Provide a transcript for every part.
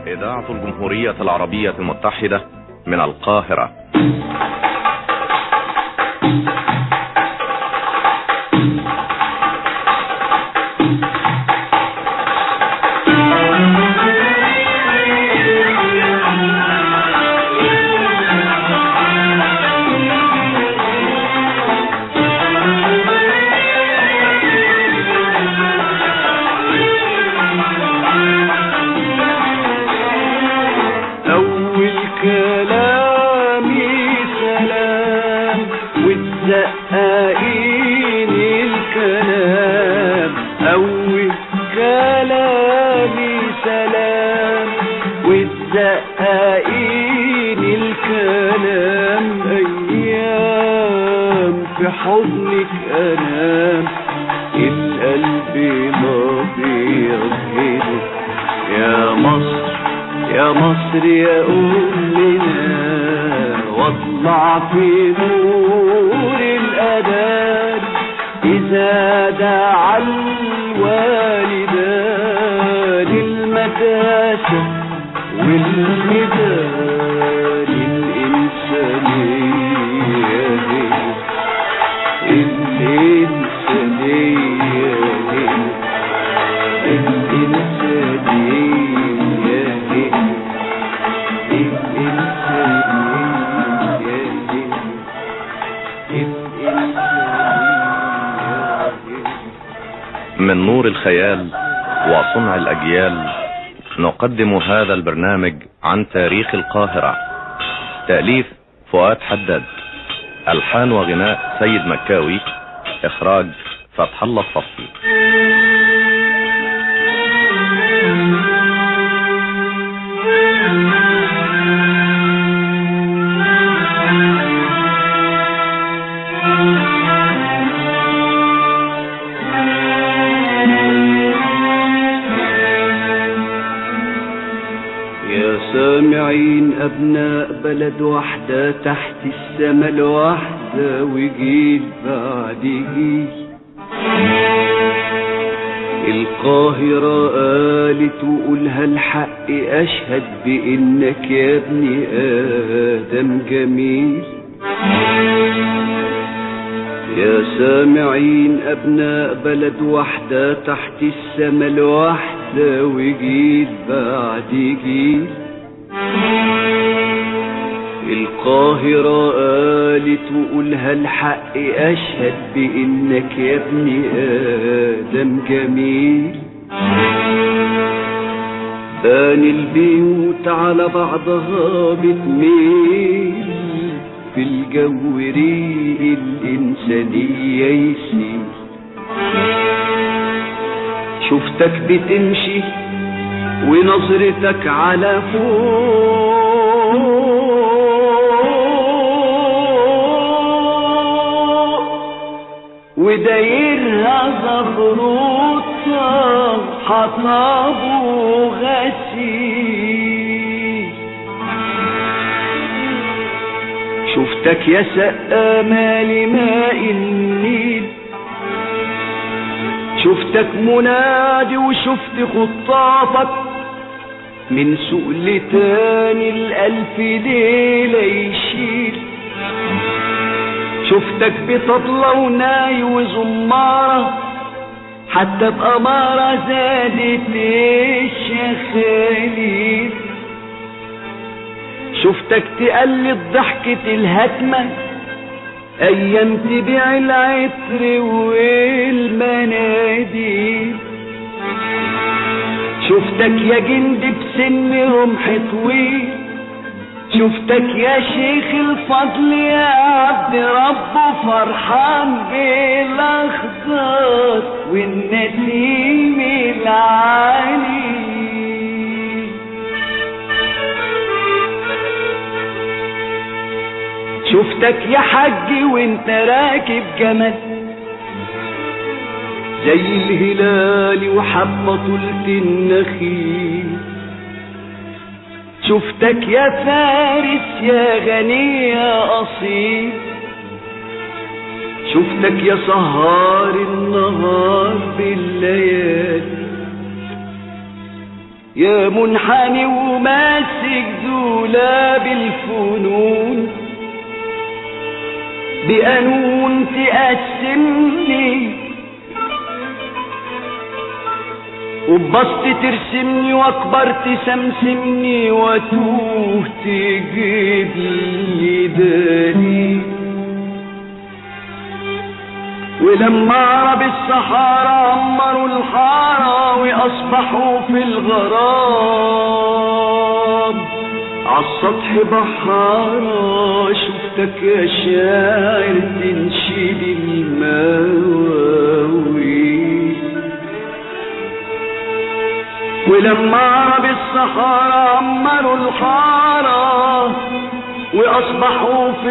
إذاعة الجمهورية العربية المتحدة من القاهرة. زقاقين الكلام أول كلامي سلام، والزقاقين الكلام أيام في حضنك أنام، القلب ما بيغهده يا مصر يا مصر يا أمنا، واطلع في نور الأذان إذا دعا الوالدان، المدرسة والميدان الإنسانية الإنسانية من نور الخيال وصنع الأجيال نقدم هذا البرنامج عن تاريخ القاهرة. تأليف فؤاد حداد، ألحان وغناء سيد مكاوي، إخراج فتح الله الصفي. سامعين أبناء بلد واحدة تحت السما الواحدة، وجيل بعد جيل القاهرة قالت وقولها الحق، أشهد بإنك يا ابني آدم جميل. يا سامعين أبناء بلد واحدة تحت السما الواحدة، وجيل بعد جيل القاهرة قالت وقولها الحق، أشهد بإنك يا ابني آدم جميل. بان البيوت على بعضها بتميل، في الجو ريق الإنسانية يسيل. شفتك بتمشي ونظرتك على فوق، ودايرها زغروطة حطب وغسيل. شفتك يا سقامة لماء النيل، شفتك منادي وشفت خطافك من سوق لتاني الألف ليلة يشيل. شفتك بطبلة وناي وزمارة، حتى بأمارة زادت الشخاليل. شفتك تقلد ضحكة الهتمة أيام تبيع العطر والمناديل. شفتك يا جند بسن رمح طويل، شفتك يا شيخ الفضل يا عبد ربه فرحان بالاخضر والنسيم العالي. شفتك يا حج وانت راكب جمل زي الهلال وحبة طولة النخيل. شفتك يا فارس يا غني يا أصيل، شفتك يا سهار النهار بالليالي، يا منحني وماسك دولاب الفنون بقانون تقسمني وببسط ترسمني واكبر تسمسمني واتوه تجيب لي دليل. ولما عرب الصحارى عمروا الحارة واصبحوا في الغراب عالسطح بحارة شفتك يا شاعر تنشد المواويل. ولما عرب الصحارى عمروا الحارة واصبحوا في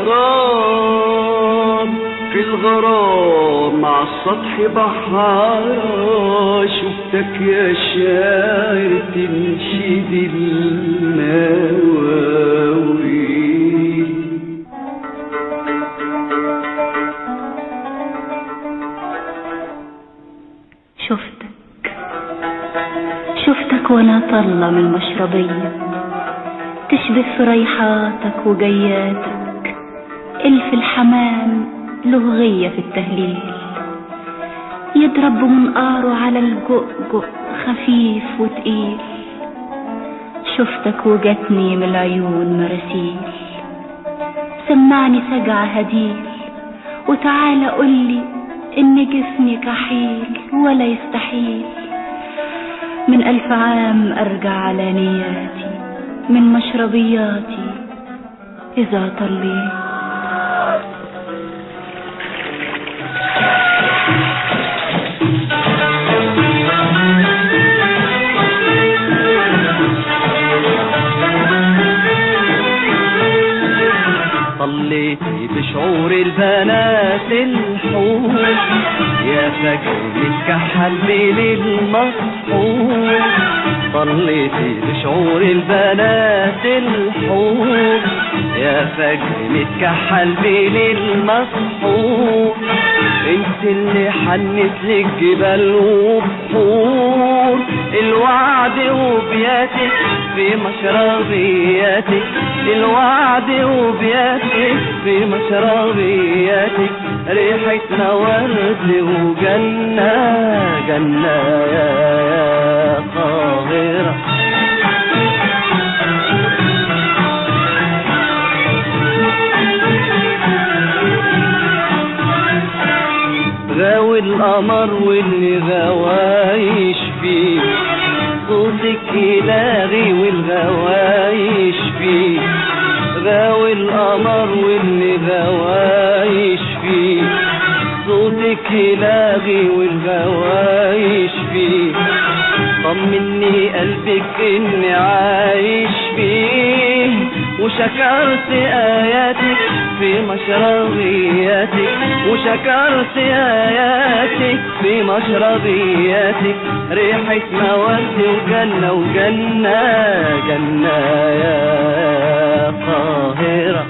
الغرام عالسطح بحارة شفتك يا شاعر تنشد المواويل. شفتك وانا طلة من المشربية تشبه فريحاتك وجياتك. الف الحمام له غية في التهليل يضرب منقاره على الجؤجؤ خفيف وتقيل. شفتك وجتني من العيون مراسيل سمعني سجع هديل وتعالى قولي ان جسمي كحيل ولا يستحيل. من 1000 عام ارجع على نياتي من مشربياتي اذا طليت. طليتي بشعور البنات الحور يا فجر متكحل بين المسحور. طليتي بشعور البنات الحور يا فجر متكحل بين المسحور. انت اللي حنت لك جبال وبحور الوعد وبياتك في مشربياتك. الوعد وبياتك في مشربياتك ريحتنا ورد وجنة جنة يا قاهرة. غاوي القمر واللي غوايش فيه صوتك يلاغي والغوايش فيه. غاوي القمر واللي غوايش فيه صوتك يلاغي والغوايش فيه. طمني قلبك اني عايش فيه وشكرت آياتك في مشربياتك. وشكرت آياتك في مشربياتك ريحة مورد وجنة وجنة جنة يا قاهرة.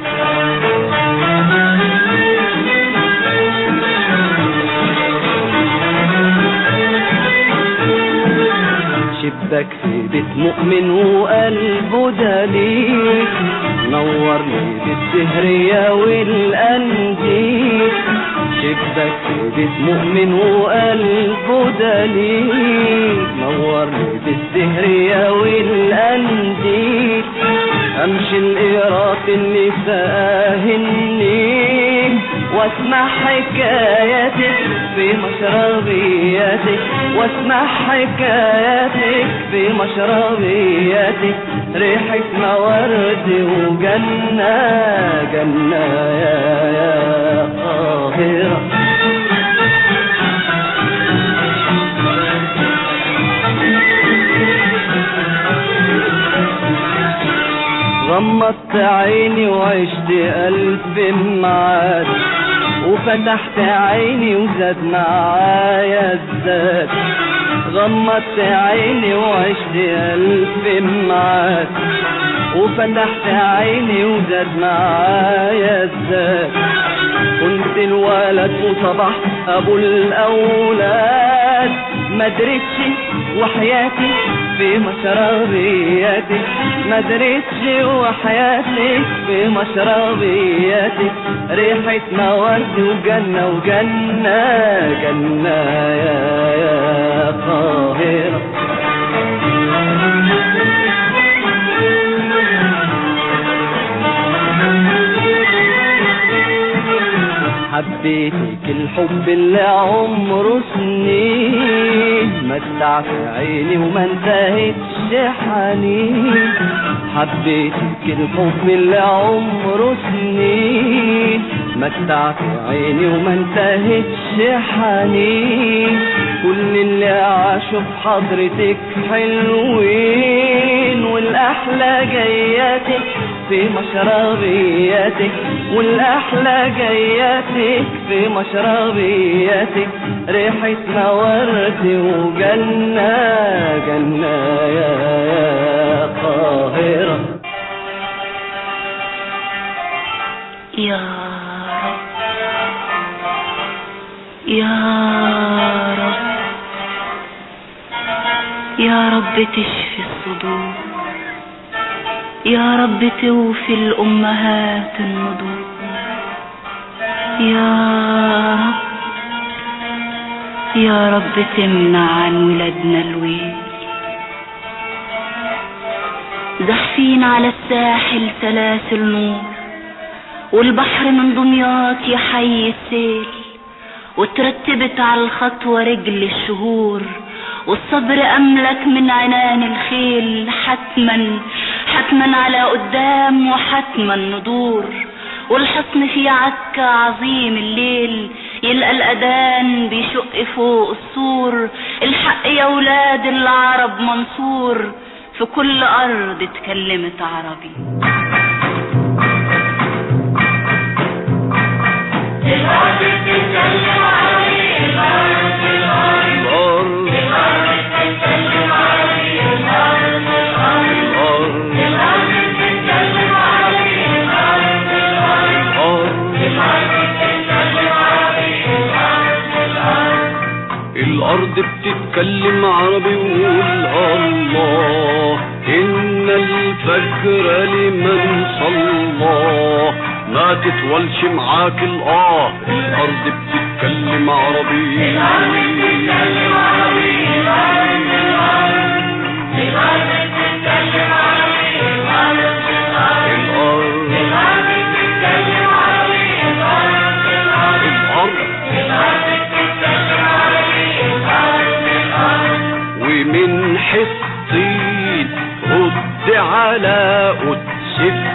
شبك في بيت مؤمن وقلبه دليل نورني بالسهرية والأنديل. شبك في بيت مؤمن وقلبه دليل نورني بالسهرية والأنديل. امشي القراط اللي فاهمني واسمع حكاياتك في مشربياتك. واسمع حكاياتك في مشربياتك ريحة مورد وجنة جنة يا قاهرة. غمضت عيني وعشت 1000 معاد وفتحت عيني وزاد معايا الزاد. غمضت عيني وعشت 1000 معاد وفتحت عيني وزاد معايا الزاد. كنت الولد وصبحت ابو الاولاد مدرتش وحياتي في مشربياتك، ما دريتش وحياتك في مشربياتك، ريحتنا ورد وجنة وجنة جنة يا قاهرة. حبيتك الحب اللي عمره سنين، متع في عيني وما انتهتش حنين. حبيتك الحب اللي عمره سنين، متع في عيني وما انتهتش حنين. كل اللي عاشوا بحضرتك حلوين، والأحلى جاياتك في مشربياتك، والأحلى جاياتك في مشربياتك، ريحتنا ورد وجنة جنة يا قاهرة. يا رب يا رب يا رب تشفي الصدور، يا رب توفي الأمهات النضور، يا رب يا رب تمنع عن ولادنا الويل. زحفين على الساحل سلاسل نور، والبحر من دمياط يحيي السيل، وترتبت على الخطوة رجل الشهور، والصبر أملك من عنان الخيل. حتما حتما على قدام وحتما ندور، والحصن في عسكة عظيم الليل، يلقى الأذان بيشق فوق السور. الحق يا ولاد العرب منصور، في كل أرض اتكلمت عربي. الأرض بتتكلم عربي، الأرض الأرض الأرض بتتكلم عربي، الأرض الأرض الأرض بتتكلم عربي، الأرض الأرض الأرض بتتكلم عربي، الأرض الأرض الأرض بتتكلم عربي. وقول الله إن الفجر لمن صلى، ما تتولش معاك الآه. الأرض بتتكلم عربي، الأرض بتتكلم عربي، الأرض الأرض بتتكلم عربي، الأرض الأرض الأرض بتتكلم عربي، الأرض الأرض الأرض بتتكلم عربي، الأرض الأرض. ومن حطين رد على قدس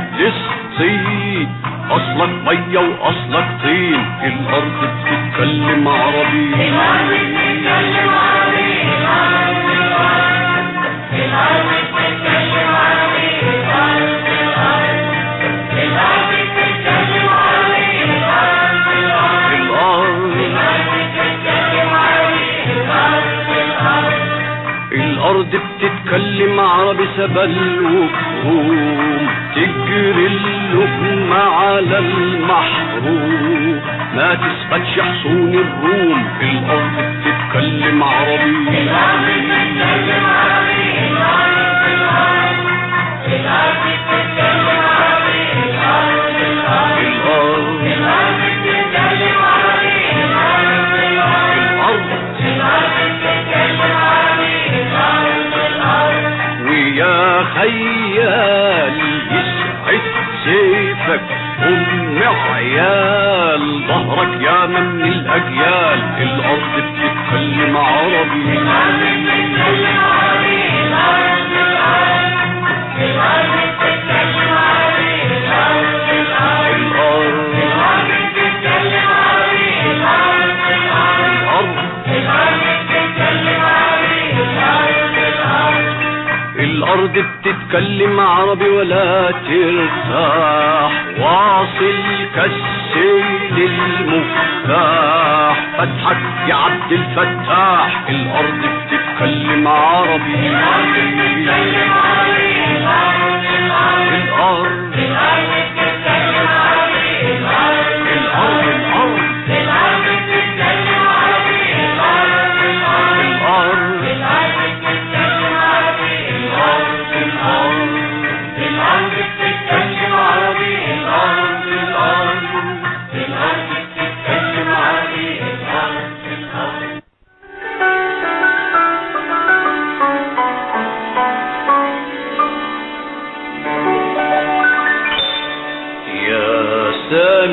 فلسطين، أصلك مية وأصلك طين. الأرض بتتكلم عربي، الأرض بتتكلم عربي، الأرض الأرض الأرض بتتكلم عربي، الأرض الأرض الأرض بتتكلم عربي، الأرض الأرض الأرض بتتكلم عربي، الأرض الأرض. الأرض بتتكلم عربي سبل وفهوم، تجري اللقمة على المحروم، ما تثبتش حصون الروم. الأرض بتتكلم عربي، الأرض بتتكلم عربي، الأرض الأرض الأرض بتتكلم عربي، الأرض الأرض الأرض بتتكلم عربي، الأرض الأرض الأرض بتتكلم عربي، الأرض الأرض. ويا خيال يسعد سيفك أم عيال ظهرك يا من الأجيال. الأرض بتتكلم عربي، الأرض بتتكلم عربي، الأرض الأرض الأرض بتتكلم عربي، الأرض الأرض الأرض بتتكلم عربي، الأرض الأرض الأرض بتتكلم عربي، الأرض الأرض. الأرض بتتكلم عربي ولا ترتاح، واصل كالسيل المفتاح. فتحك يا عبد الفتاح، الأرض بتتكلم عربي، الأرض بتتكلم عربي، الأرض الأرض الأرض بتتكلم عربي، الأرض الأرض الأرض بتتكلم عربي، الأرض الأرض الأرض بتتكلم عربي،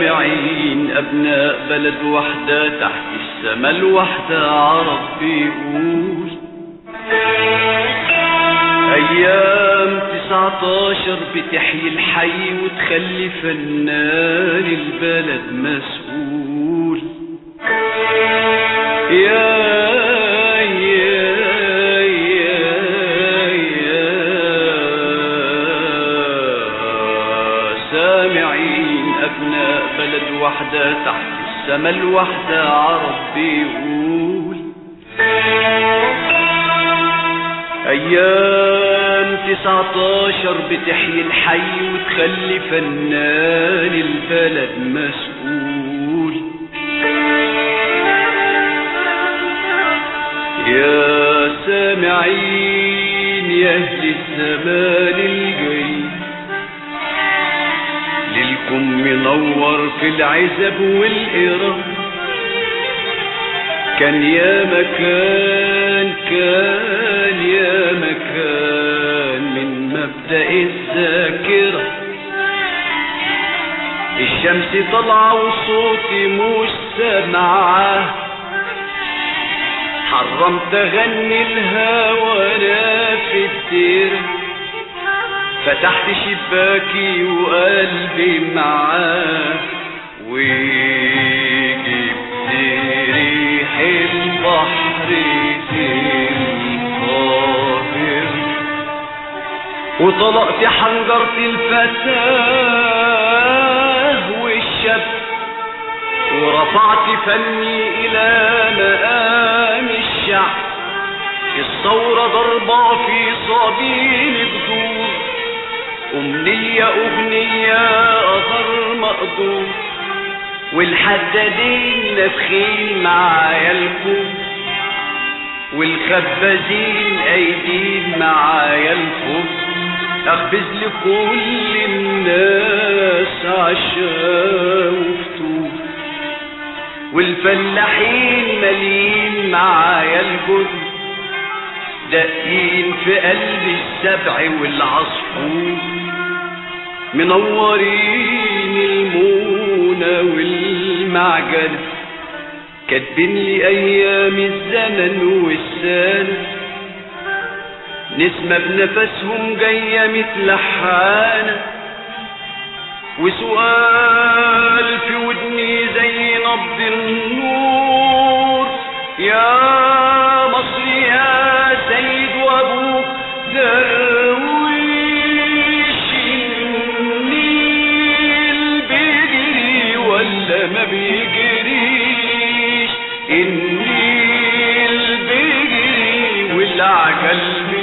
سامعين أبناء بلد وحدة تحت السما الوحدة عرب بيقول أيام 19 بتحيي الحي وتخلي فنان البلد مسؤول. يا سامعين أبناء بلد وحدة تحت السما الوحدة عرب بيقول أيام 19 بتحيي الحي وتخلي فنان البلد مسؤول. يا سامعين يا أهل الزمان الجاي ليلكم منور في العزب والإرام. كان يا مكان يا مكان من مبدأ الذاكرة الشمس طالعة وصوتي مش سامعاه. حرمت اغني الهوى انا في الدير فتحت شباكي وقلبي معاه وجبت ريح البحر في القاهر وطلقت حنجرة الفتاة والشاب ورفعت فني إلى مقام الشعب. الثورة ضربة في صابين الجذور أمنية أغنية أثر مقدور والحدادين نافخين معايا الكون والخبازين أيدين معايا الفوق. أخبز لكل الناس عشاء وفطور والفلاحين مالين معايا الجد دقين في قلب السبع والعصفور منورين المونة والمعجنة كاتبين لي أيام الزمن والسنة نسمة بنفسهم جاية متلحانة وسؤال في ودني زي نبض النور يا مصر يا سيد وابوك درويش النيل بيجري ولا ما بيجريش النيل بيجري والعجل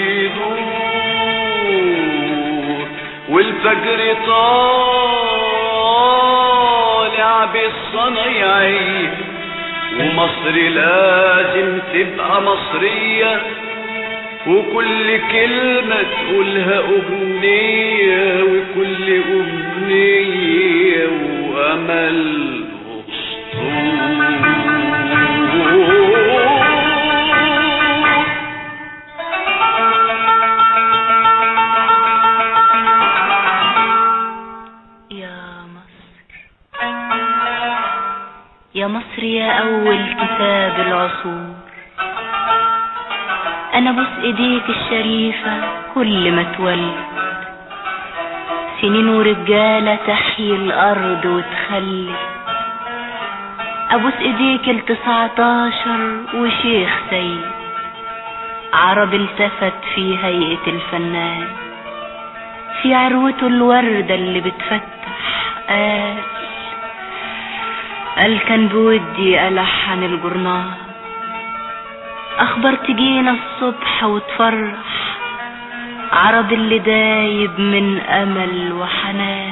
بيدور والفجر طالع بالصنايعية ومصر لازم تبقى مصرية وكل كلمة تقولها أغنية وكل أغنية وأمل يا مصر يا أول كتاب العصور أنا بوس إيديك الشريفة كل ما تولد سنين ورجالة تحيي الأرض وتخلد أبوس إيديك 19 وشيخ سيد عرب التفت في هيئة الفنان في عروته الوردة اللي بتفتح قال كان بودي ألحن الجرنان أخبار تجينا الصبح وتفرح عرب اللي دايب من أمل وحنان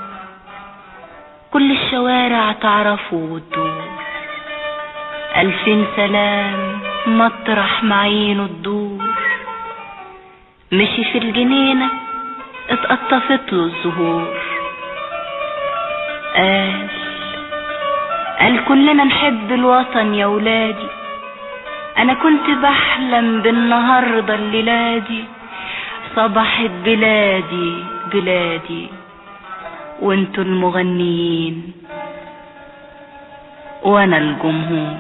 كل الشوارع تعرفه وتدور 2000 سلام مطرح معينه تدور مشي في الجنينة اتقطفت له الزهور قال كلنا نحب الوطن يا ولادي انا كنت بحلم بالنهاردة الليلادي صبحت بلادي بلادي وانتوا المغنيين وانا الجمهور.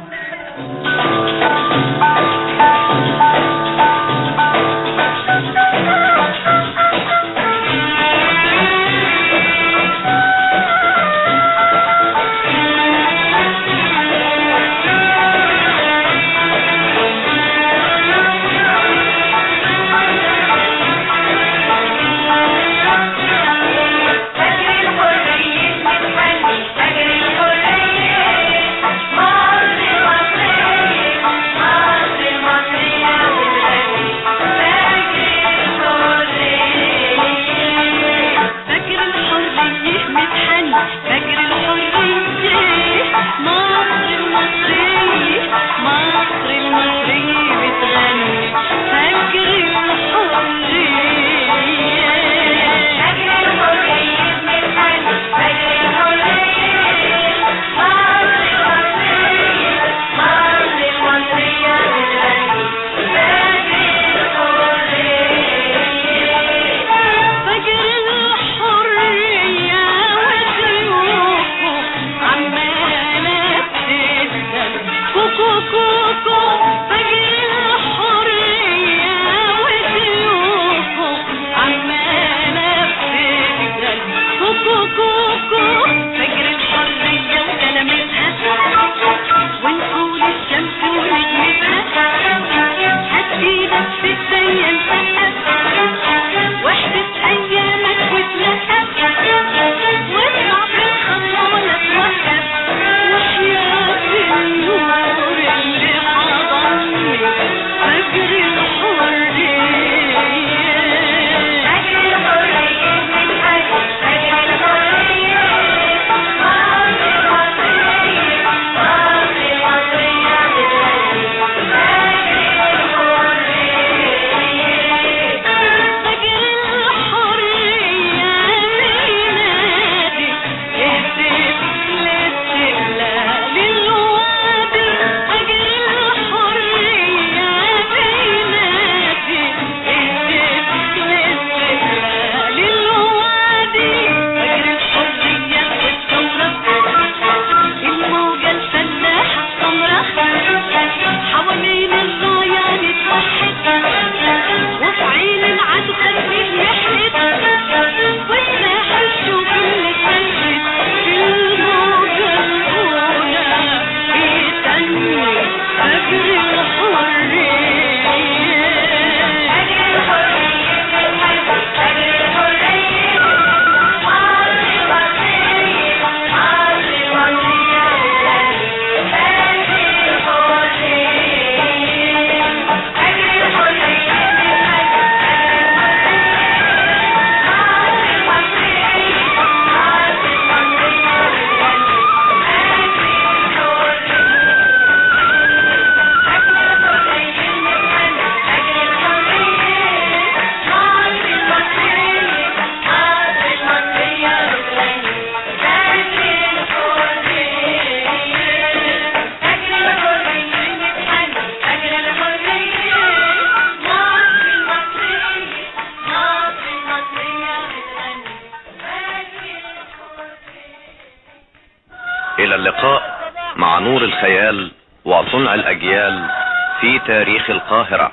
إلى اللقاء مع نور الخيال وصنع الأجيال في تاريخ القاهرة.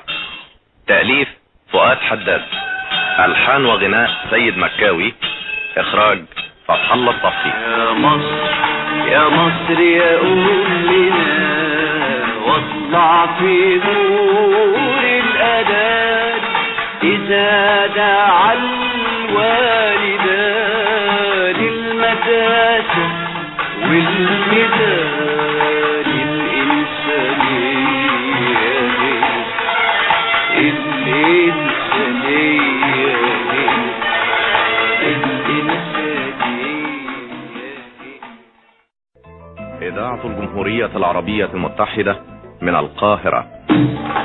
تأليف فؤاد حداد، ألحان وغناء سيد مكاوي، إخراج فتح الله الطفي. يا مصر يا مصر يا أمنا واطلع في نور الأذان إذا دعا الوالدان المدرسة والميدان الإنسانية إذاعة الجمهورية العربية المتحدة من القاهرة.